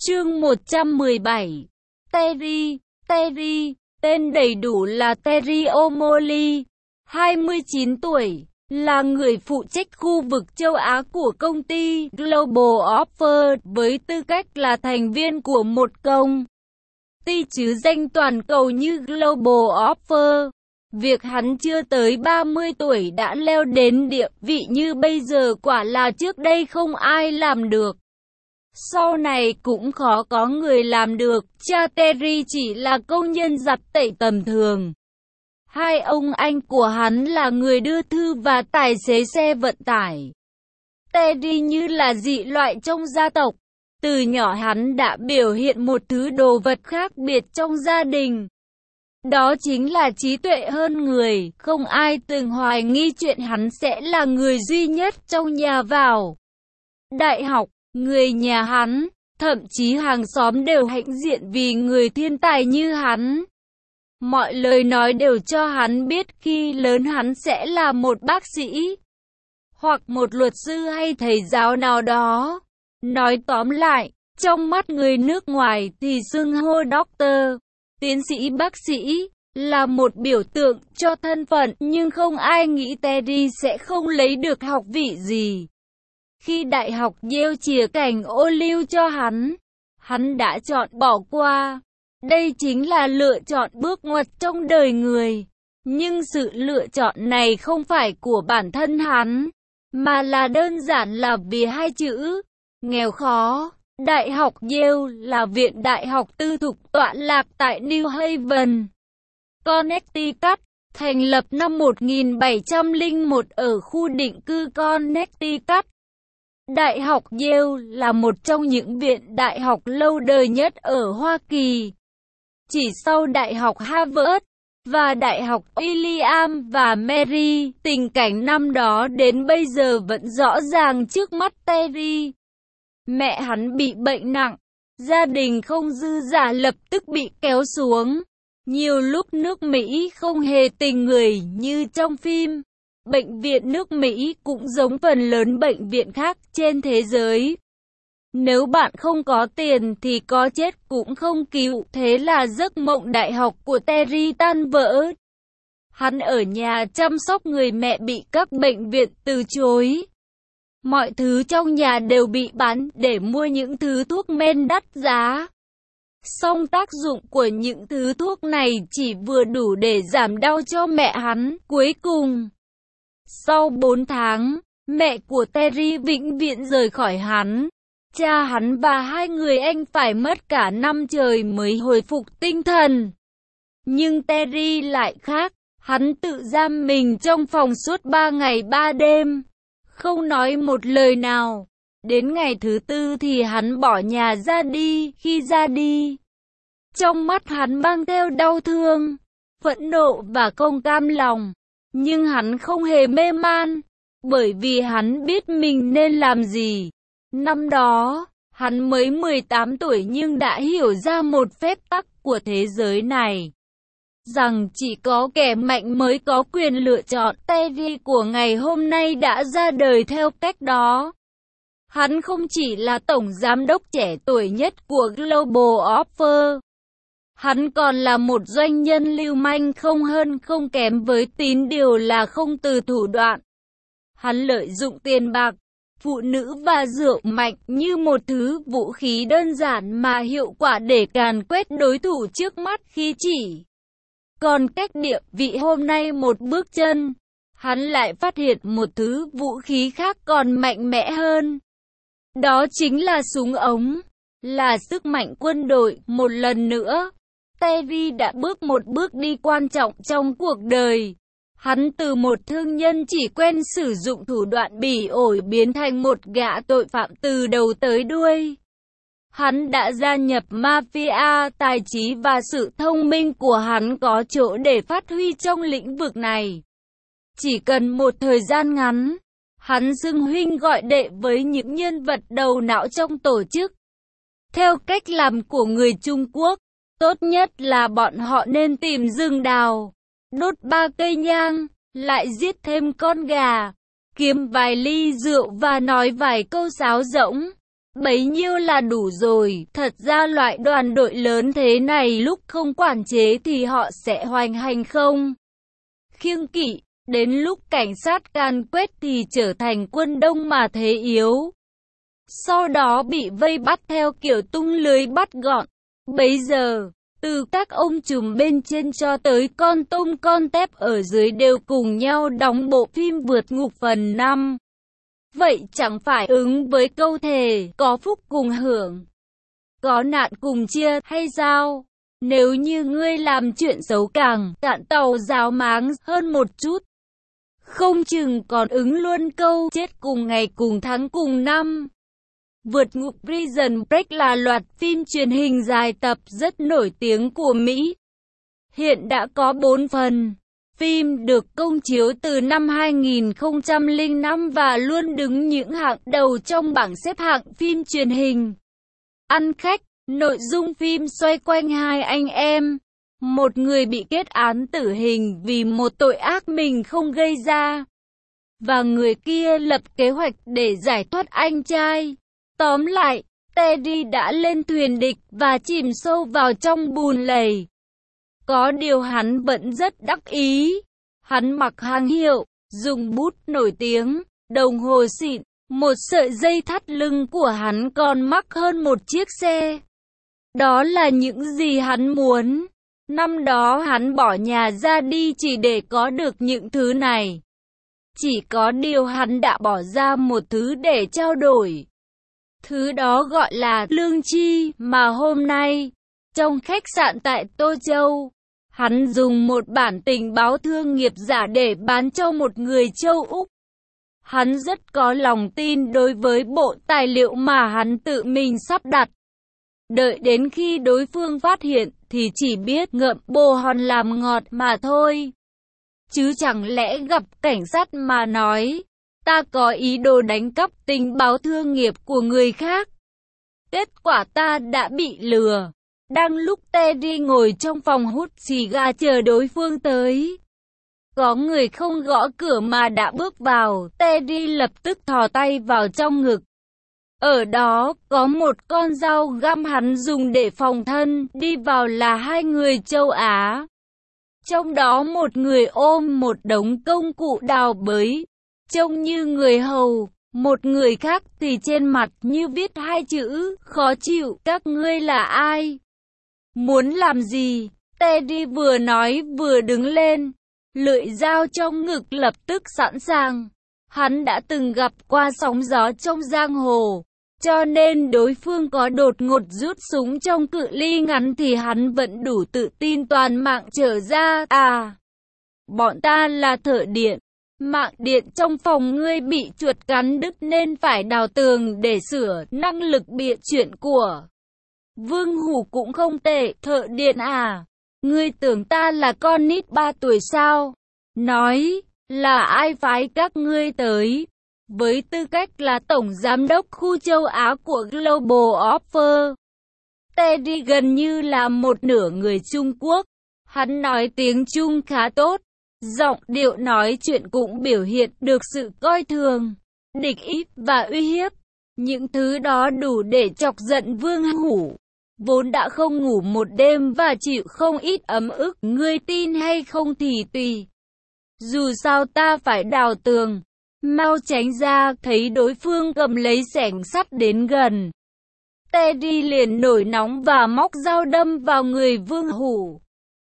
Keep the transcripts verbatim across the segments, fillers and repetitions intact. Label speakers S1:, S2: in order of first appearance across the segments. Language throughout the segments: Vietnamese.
S1: Chương một trăm mười bảy. Terry, Terry, tên đầy đủ là Terry O'Malley, hai mươi chín tuổi, là người phụ trách khu vực châu Á của công ty Global Offer với tư cách là thành viên của một công ty chứ danh toàn cầu như Global Offer. Việc hắn chưa tới ba mươi tuổi đã leo đến địa vị như bây giờ quả là trước đây không ai làm được. Sau này cũng khó có người làm được. Cha Terry chỉ là công nhân giặt tẩy tầm thường. Hai ông anh của hắn là người đưa thư và tài xế xe vận tải. Terry như là dị loại trong gia tộc. Từ nhỏ hắn đã biểu hiện một thứ đồ vật khác biệt trong gia đình. Đó chính là trí tuệ hơn người. Không ai từng hoài nghi chuyện hắn sẽ là người duy nhất trong nhà vào đại học. Người nhà hắn, thậm chí hàng xóm đều hãnh diện vì người thiên tài như hắn. Mọi lời nói đều cho hắn biết khi lớn hắn sẽ là một bác sĩ, hoặc một luật sư hay thầy giáo nào đó. Nói tóm lại, trong mắt người nước ngoài thì xưng hô doctor, tiến sĩ bác sĩ, là một biểu tượng cho thân phận, nhưng không ai nghĩ Terry sẽ không lấy được học vị gì. Khi đại học Yale chìa cành ô liu cho hắn, hắn đã chọn bỏ qua. Đây chính là lựa chọn bước ngoặt trong đời người. Nhưng sự lựa chọn này không phải của bản thân hắn, mà là đơn giản là vì hai chữ, nghèo khó. Đại học Yale là viện đại học tư thục tọa lạc tại New Haven, Connecticut, thành lập năm một nghìn bảy trăm lẻ một ở khu định cư Connecticut. Đại học Yale là một trong những viện đại học lâu đời nhất ở Hoa Kỳ. Chỉ sau Đại học Harvard và Đại học William và Mary, tình cảnh năm đó đến bây giờ vẫn rõ ràng trước mắt Terry. Mẹ hắn bị bệnh nặng, gia đình không dư giả lập tức bị kéo xuống. Nhiều lúc nước Mỹ không hề tình người như trong phim. Bệnh viện nước Mỹ cũng giống phần lớn bệnh viện khác trên thế giới. Nếu bạn không có tiền thì có chết cũng không cứu. Thế là giấc mộng đại học của Terry tan vỡ. Hắn ở nhà chăm sóc người mẹ bị các bệnh viện từ chối. Mọi thứ trong nhà đều bị bán để mua những thứ thuốc men đắt giá. Song tác dụng của những thứ thuốc này chỉ vừa đủ để giảm đau cho mẹ hắn. Cuối cùng, sau bốn tháng, mẹ của Terry vĩnh viễn rời khỏi hắn. Cha hắn và hai người anh phải mất cả năm trời mới hồi phục tinh thần. Nhưng Terry lại khác, hắn tự giam mình trong phòng suốt ba ngày ba đêm, không nói một lời nào. Đến ngày thứ tư thì hắn bỏ nhà ra đi. Khi ra đi, trong mắt hắn mang theo đau thương, phẫn nộ và không cam lòng. Nhưng hắn không hề mê man, bởi vì hắn biết mình nên làm gì. Năm đó, hắn mới mười tám tuổi nhưng đã hiểu ra một phép tắc của thế giới này, rằng chỉ có kẻ mạnh mới có quyền lựa chọn. Terry của ngày hôm nay đã ra đời theo cách đó. Hắn không chỉ là tổng giám đốc trẻ tuổi nhất của Global Offer, hắn còn là một doanh nhân lưu manh không hơn không kém, với tín điều là không từ thủ đoạn. Hắn lợi dụng tiền bạc, phụ nữ và rượu mạnh như một thứ vũ khí đơn giản mà hiệu quả để càn quét đối thủ trước mắt. Khi chỉ còn cách địa vị hôm nay một bước chân, hắn lại phát hiện một thứ vũ khí khác còn mạnh mẽ hơn. Đó chính là súng ống, là sức mạnh quân đội. Một lần nữa, Terry đã bước một bước đi quan trọng trong cuộc đời. Hắn từ một thương nhân chỉ quen sử dụng thủ đoạn bỉ ổi biến thành một gã tội phạm từ đầu tới đuôi. Hắn đã gia nhập mafia, tài trí và sự thông minh của hắn có chỗ để phát huy trong lĩnh vực này. Chỉ cần một thời gian ngắn, hắn xưng huynh gọi đệ với những nhân vật đầu não trong tổ chức. Theo cách làm của người Trung Quốc, tốt nhất là bọn họ nên tìm rừng đào, đốt ba cây nhang, lại giết thêm con gà, kiếm vài ly rượu và nói vài câu sáo rỗng. Bấy nhiêu là đủ rồi, thật ra loại đoàn đội lớn thế này lúc không quản chế thì họ sẽ hoành hành không kiêng kỵ, đến lúc cảnh sát can quét thì trở thành quân đông mà thế yếu. Sau đó bị vây bắt theo kiểu tung lưới bắt gọn. Bấy giờ, từ các ông trùm bên trên cho tới con tôm con tép ở dưới đều cùng nhau đóng bộ phim vượt ngục phần năm. Vậy chẳng phải ứng với câu thề, có phúc cùng hưởng, có nạn cùng chia hay sao? Nếu như ngươi làm chuyện xấu càng cạn tàu ráo máng hơn một chút, không chừng còn ứng luôn câu chết cùng ngày cùng tháng cùng năm. Vượt ngục Prison Break là loạt phim truyền hình dài tập rất nổi tiếng của Mỹ. Hiện đã có bốn phần. Phim được công chiếu từ năm hai nghìn không trăm lẻ năm và luôn đứng những hạng đầu trong bảng xếp hạng phim truyền hình. Ăn khách, nội dung phim xoay quanh hai anh em. Một người bị kết án tử hình vì một tội ác mình không gây ra. Và người kia lập kế hoạch để giải thoát anh trai. Tóm lại, Teddy đã lên thuyền địch và chìm sâu vào trong bùn lầy. Có điều hắn vẫn rất đắc ý. Hắn mặc hàng hiệu, dùng bút nổi tiếng, đồng hồ xịn, một sợi dây thắt lưng của hắn còn mắc hơn một chiếc xe. Đó là những gì hắn muốn. Năm đó hắn bỏ nhà ra đi chỉ để có được những thứ này. Chỉ có điều hắn đã bỏ ra một thứ để trao đổi. Thứ đó gọi là lương tri, mà hôm nay, trong khách sạn tại Tô Châu, hắn dùng một bản tình báo thương nghiệp giả để bán cho một người châu Úc. Hắn rất có lòng tin đối với bộ tài liệu mà hắn tự mình sắp đặt. Đợi đến khi đối phương phát hiện thì chỉ biết ngậm bồ hòn làm ngọt mà thôi. Chứ chẳng lẽ gặp cảnh sát mà nói, ta có ý đồ đánh cắp tình báo thương nghiệp của người khác. Kết quả ta đã bị lừa. Đang lúc Teddy ngồi trong phòng hút xì gà chờ đối phương tới, có người không gõ cửa mà đã bước vào. Teddy lập tức thò tay vào trong ngực. Ở đó có một con dao găm hắn dùng để phòng thân. Đi vào là hai người châu Á. Trong đó một người ôm một đống công cụ đào bới, trông như người hầu. Một người khác thì trên mặt như viết hai chữ, khó chịu. Các ngươi là ai? Muốn làm gì? Teddy vừa nói vừa đứng lên. Lưỡi dao trong ngực lập tức sẵn sàng. Hắn đã từng gặp qua sóng gió trong giang hồ, cho nên đối phương có đột ngột rút súng trong cự ly ngắn thì hắn vẫn đủ tự tin toàn mạng trở ra. À, bọn ta là thợ điện. Mạng điện trong phòng ngươi bị chuột cắn đứt nên phải đào tường để sửa. Năng lực bịa chuyện của Vương Hủ cũng không tệ. Thợ điện à? Ngươi tưởng ta là con nít ba tuổi sao? Nói, là ai phái các ngươi tới? Với tư cách là tổng giám đốc khu châu Á của Global Offer, Teddy gần như là một nửa người Trung Quốc. Hắn nói tiếng Trung khá tốt. Giọng điệu nói chuyện cũng biểu hiện được sự coi thường, địch ý và uy hiếp. Những thứ đó đủ để chọc giận Vương Hủ, vốn đã không ngủ một đêm và chịu không ít ấm ức. Ngươi tin hay không thì tùy. Dù sao ta phải đào tường. Mau tránh ra. Thấy đối phương cầm lấy xẻng sắt đến gần, Teddy liền nổi nóng và móc dao đâm vào người Vương Hủ.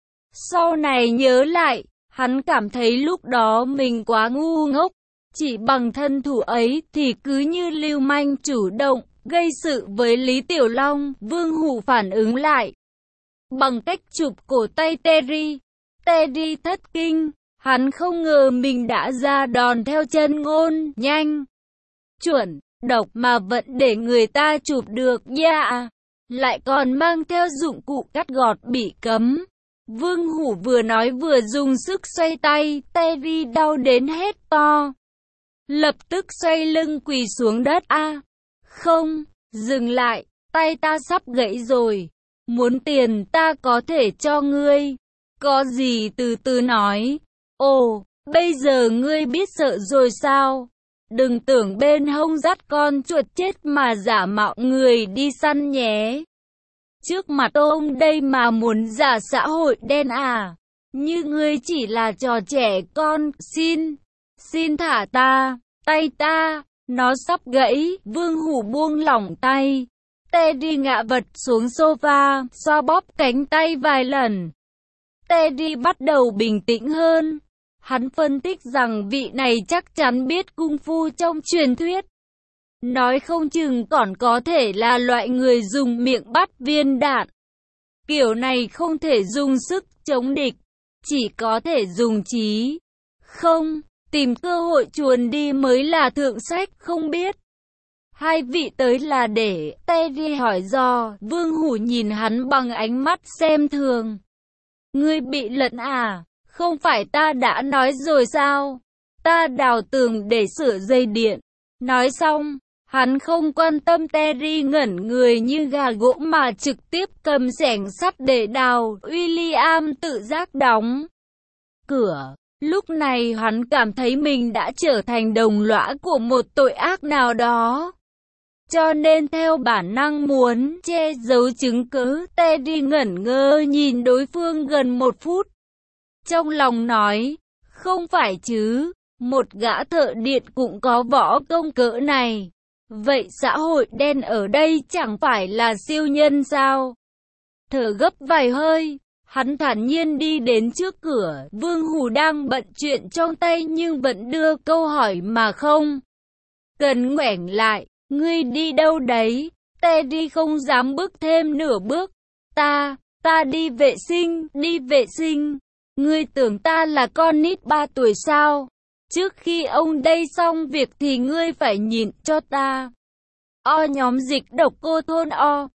S1: Sau này nhớ lại, hắn cảm thấy lúc đó mình quá ngu ngốc. Chỉ bằng thân thủ ấy thì cứ như lưu manh chủ động gây sự với Lý Tiểu Long. Vương Hủ phản ứng lại bằng cách chụp cổ tay Teddy. Teddy thất kinh. Hắn không ngờ mình đã ra đòn theo chân ngôn, nhanh, chuẩn, độc mà vẫn để người ta chụp được nha. Yeah. Lại còn mang theo dụng cụ cắt gọt bị cấm. Vương Hủ vừa nói vừa dùng sức xoay tay. Teddy đau đến hét to, lập tức xoay lưng quỳ xuống đất. A, à, không, dừng lại, tay ta sắp gãy rồi. Muốn tiền ta có thể cho ngươi. Có gì từ từ nói. Ồ, bây giờ ngươi biết sợ rồi sao? đừng tưởng bên hông dắt con chuột chết mà giả mạo người đi săn nhé. Trước mặt ông đây mà muốn giả xã hội đen à? Như ngươi chỉ là trò trẻ con, xin, xin thả ta, tay ta, nó sắp gãy. Vương Hủ buông lỏng tay. Teddy ngã vật xuống sofa, xoa bóp cánh tay vài lần. Teddy bắt đầu bình tĩnh hơn. Hắn phân tích rằng vị này chắc chắn biết cung phu trong truyền thuyết. Nói không chừng còn có thể là loại người dùng miệng bắt viên đạn. Kiểu này không thể dùng sức chống địch, chỉ có thể dùng trí. Không, tìm cơ hội chuồn đi mới là thượng sách, không biết. Hai vị tới là để, Teddy hỏi dò. Vương Hủ nhìn hắn bằng ánh mắt xem thường. Ngươi bị lẫn à? Không phải ta đã nói rồi sao? Ta đào tường để sửa dây điện. Nói xong, hắn không quan tâm Teddy ngẩn người như gà gỗ mà trực tiếp cầm xẻng sắt để đào. William tự giác đóng cửa. Lúc này hắn cảm thấy mình đã trở thành đồng lõa của một tội ác nào đó. Cho nên theo bản năng muốn che giấu chứng cứ, Teddy ngẩn ngơ nhìn đối phương gần một phút. Trong lòng nói, không phải chứ, một gã thợ điện cũng có võ công cỡ này. Vậy xã hội đen ở đây chẳng phải là siêu nhân sao? Thở gấp vài hơi, hắn thản nhiên đi đến trước cửa. Vương Hủ đang bận chuyện trong tay nhưng vẫn đưa câu hỏi mà không cần ngoảnh lại. Ngươi đi đâu đấy? Teddy không dám bước thêm nửa bước. Ta, ta đi vệ sinh, đi vệ sinh. Ngươi tưởng ta là con nít ba tuổi sao? Trước khi ông đây xong việc thì ngươi phải nhịn cho ta. O nhóm dịch độc cô thôn O.